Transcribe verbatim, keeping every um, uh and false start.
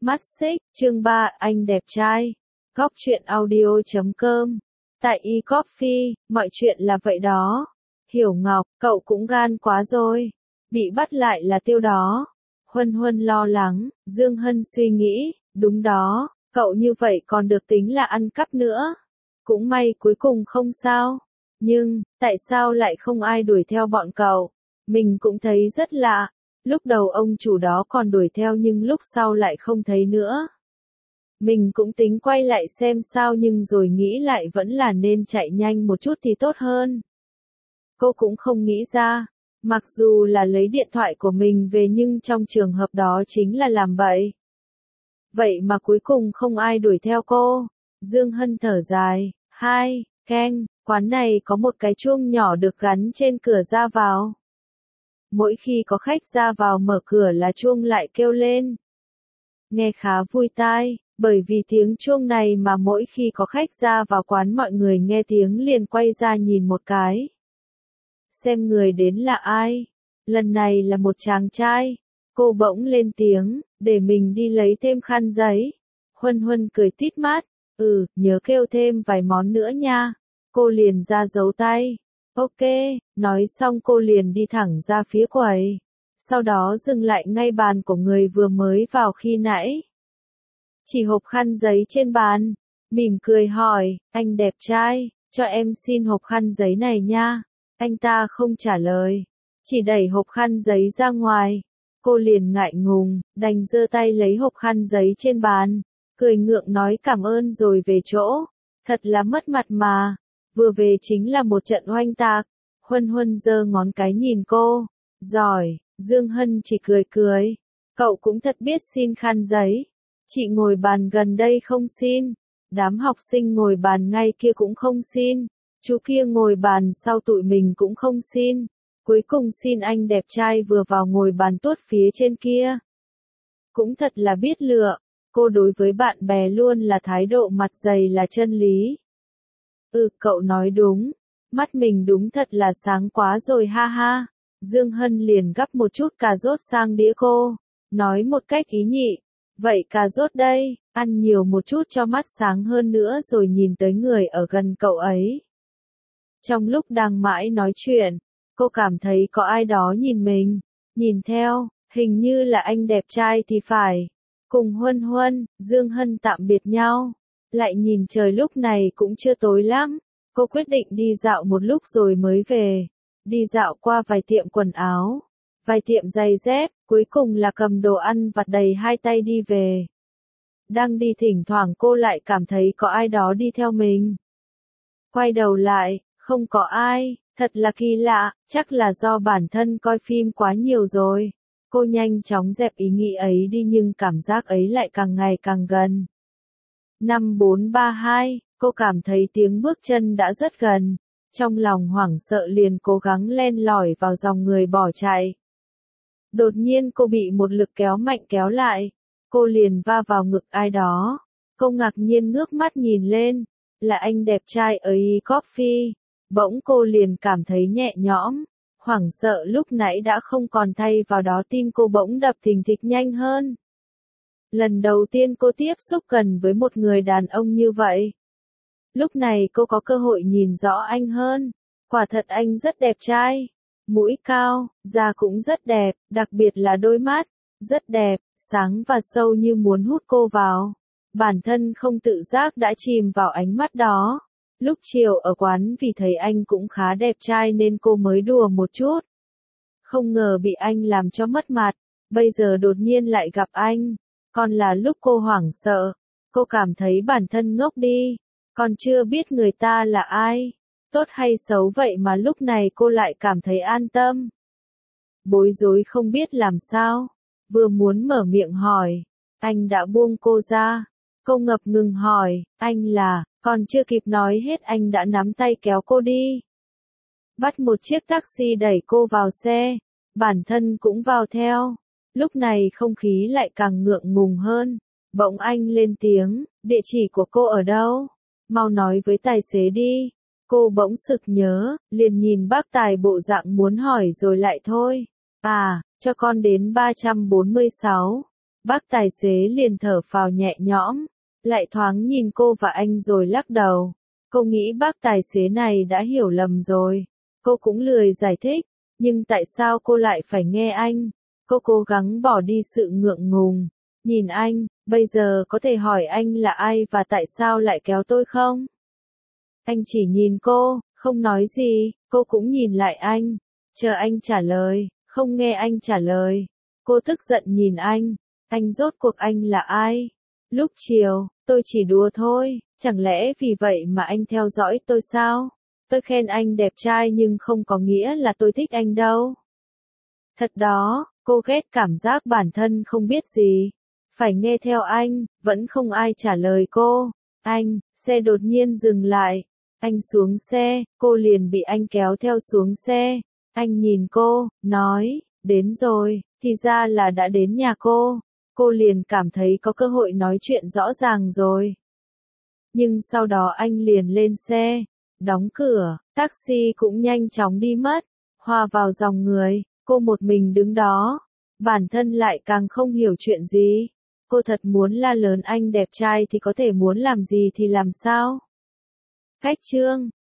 Mắt xích, chương ba, anh đẹp trai. Góc truyện audio.com. Tại eCoffee, mọi chuyện là vậy đó. Hiểu Ngọc, cậu cũng gan quá rồi. Bị bắt lại là tiêu đó. Huân Huân lo lắng, Dương Hân suy nghĩ, đúng đó, cậu như vậy còn được tính là ăn cắp nữa. Cũng may cuối cùng không sao. Nhưng, tại sao lại không ai đuổi theo bọn cậu? Mình cũng thấy rất lạ. Lúc đầu ông chủ đó còn đuổi theo nhưng lúc sau lại không thấy nữa. Mình cũng tính quay lại xem sao nhưng rồi nghĩ lại vẫn là nên chạy nhanh một chút thì tốt hơn. Cô cũng không nghĩ ra, mặc dù là lấy điện thoại của mình về nhưng trong trường hợp đó chính là làm bậy. Vậy mà cuối cùng không ai đuổi theo cô. Dương Hân thở dài, hai, keng, quán này có một cái chuông nhỏ được gắn trên cửa ra vào. Mỗi khi có khách ra vào mở cửa là chuông lại kêu lên. Nghe khá vui tai, bởi vì tiếng chuông này mà mỗi khi có khách ra vào quán mọi người nghe tiếng liền quay ra nhìn một cái. Xem người đến là ai. Lần này là một chàng trai. Cô bỗng lên tiếng, để mình đi lấy thêm khăn giấy. Huân Huân cười tít mắt, ừ, nhớ kêu thêm vài món nữa nha. Cô liền ra dấu tay. Ok, nói xong cô liền đi thẳng ra phía quầy. Sau đó dừng lại ngay bàn của người vừa mới vào khi nãy. Chỉ hộp khăn giấy trên bàn. Mỉm cười hỏi, anh đẹp trai, cho em xin hộp khăn giấy này nha. Anh ta không trả lời. Chỉ đẩy hộp khăn giấy ra ngoài. Cô liền ngại ngùng, đành giơ tay lấy hộp khăn giấy trên bàn. Cười ngượng nói cảm ơn rồi về chỗ. Thật là mất mặt mà. Vừa về chính là một trận oanh tạc. Huân Huân giơ ngón cái nhìn cô. Giỏi, Dương Hân chỉ cười cười. Cậu cũng thật biết xin khăn giấy. Chị ngồi bàn gần đây không xin. Đám học sinh ngồi bàn ngay kia cũng không xin. Chú kia ngồi bàn sau tụi mình cũng không xin. Cuối cùng xin anh đẹp trai vừa vào ngồi bàn tuốt phía trên kia. Cũng thật là biết lựa. Cô đối với bạn bè luôn là thái độ mặt dày là chân lý. Ừ, cậu nói đúng. Mắt mình đúng thật là sáng quá rồi ha ha. Dương Hân liền gắp một chút cà rốt sang đĩa cô. Nói một cách ý nhị. Vậy cà rốt đây, ăn nhiều một chút cho mắt sáng hơn nữa rồi nhìn tới người ở gần cậu ấy. Trong lúc đang mãi nói chuyện, cô cảm thấy có ai đó nhìn mình. Nhìn theo, hình như là anh đẹp trai thì phải. Cùng Huân Huân, Dương Hân tạm biệt nhau. Lại nhìn trời lúc này cũng chưa tối lắm. Cô quyết định đi dạo một lúc rồi mới về. Đi dạo qua vài tiệm quần áo, vài tiệm giày dép, cuối cùng là cầm đồ ăn vặt đầy hai tay đi về. Đang đi thỉnh thoảng cô lại cảm thấy có ai đó đi theo mình. Quay đầu lại, không có ai, thật là kỳ lạ, chắc là do bản thân coi phim quá nhiều rồi. Cô nhanh chóng dẹp ý nghĩ ấy đi nhưng cảm giác ấy lại càng ngày càng gần. Năm bốn ba hai, cô cảm thấy tiếng bước chân đã rất gần. Trong lòng hoảng sợ liền cố gắng len lỏi vào dòng người bỏ chạy. Đột nhiên cô bị một lực kéo mạnh kéo lại. Cô liền va vào ngực ai đó. Cô ngạc nhiên ngước mắt nhìn lên. Là anh đẹp trai ở eCoffee. Bỗng cô liền cảm thấy nhẹ nhõm. Hoảng sợ lúc nãy đã không còn thay vào đó tim cô bỗng đập thình thịch nhanh hơn. Lần đầu tiên cô tiếp xúc gần với một người đàn ông như vậy. Lúc này cô có cơ hội nhìn rõ anh hơn. Quả thật anh rất đẹp trai. Mũi cao, da cũng rất đẹp, đặc biệt là đôi mắt. Rất đẹp, sáng và sâu như muốn hút cô vào. Bản thân không tự giác đã chìm vào ánh mắt đó. Lúc chiều ở quán vì thấy anh cũng khá đẹp trai nên cô mới đùa một chút. Không ngờ bị anh làm cho mất mặt. Bây giờ đột nhiên lại gặp anh. Còn là lúc cô hoảng sợ. Cô cảm thấy bản thân ngốc đi. Còn chưa biết người ta là ai, tốt hay xấu vậy mà lúc này cô lại cảm thấy an tâm. Bối rối không biết làm sao, vừa muốn mở miệng hỏi, anh đã buông cô ra. Cô ngập ngừng hỏi, anh là, còn chưa kịp nói hết anh đã nắm tay kéo cô đi. Bắt một chiếc taxi đẩy cô vào xe, bản thân cũng vào theo. Lúc này không khí lại càng ngượng ngùng hơn, bỗng anh lên tiếng, địa chỉ của cô ở đâu? Mau nói với tài xế đi. Cô bỗng sực nhớ, liền nhìn bác tài bộ dạng muốn hỏi rồi lại thôi. À, cho con đến ba trăm bốn mươi sáu. Bác tài xế liền thở phào nhẹ nhõm, lại thoáng nhìn cô và anh rồi lắc đầu. Cô nghĩ bác tài xế này đã hiểu lầm rồi. Cô cũng lười giải thích, nhưng tại sao cô lại phải nghe anh? Cô cố gắng bỏ đi sự ngượng ngùng. Nhìn anh, bây giờ có thể hỏi anh là ai và tại sao lại kéo tôi không? Anh chỉ nhìn cô, không nói gì, cô cũng nhìn lại anh, chờ anh trả lời, không nghe anh trả lời. Cô tức giận nhìn anh, anh rốt cuộc anh là ai? Lúc chiều, tôi chỉ đùa thôi, chẳng lẽ vì vậy mà anh theo dõi tôi sao? Tôi khen anh đẹp trai nhưng không có nghĩa là tôi thích anh đâu. Thật đó, cô ghét cảm giác bản thân không biết gì. Phải nghe theo anh, vẫn không ai trả lời cô. Anh, xe đột nhiên dừng lại. Anh xuống xe, cô liền bị anh kéo theo xuống xe. Anh nhìn cô, nói, đến rồi, thì ra là đã đến nhà cô. Cô liền cảm thấy có cơ hội nói chuyện rõ ràng rồi. Nhưng sau đó anh liền lên xe, đóng cửa, taxi cũng nhanh chóng đi mất, hòa vào dòng người, cô một mình đứng đó. Bản thân lại càng không hiểu chuyện gì. Cô thật muốn la lớn anh đẹp trai thì có thể muốn làm gì thì làm sao. Khách trương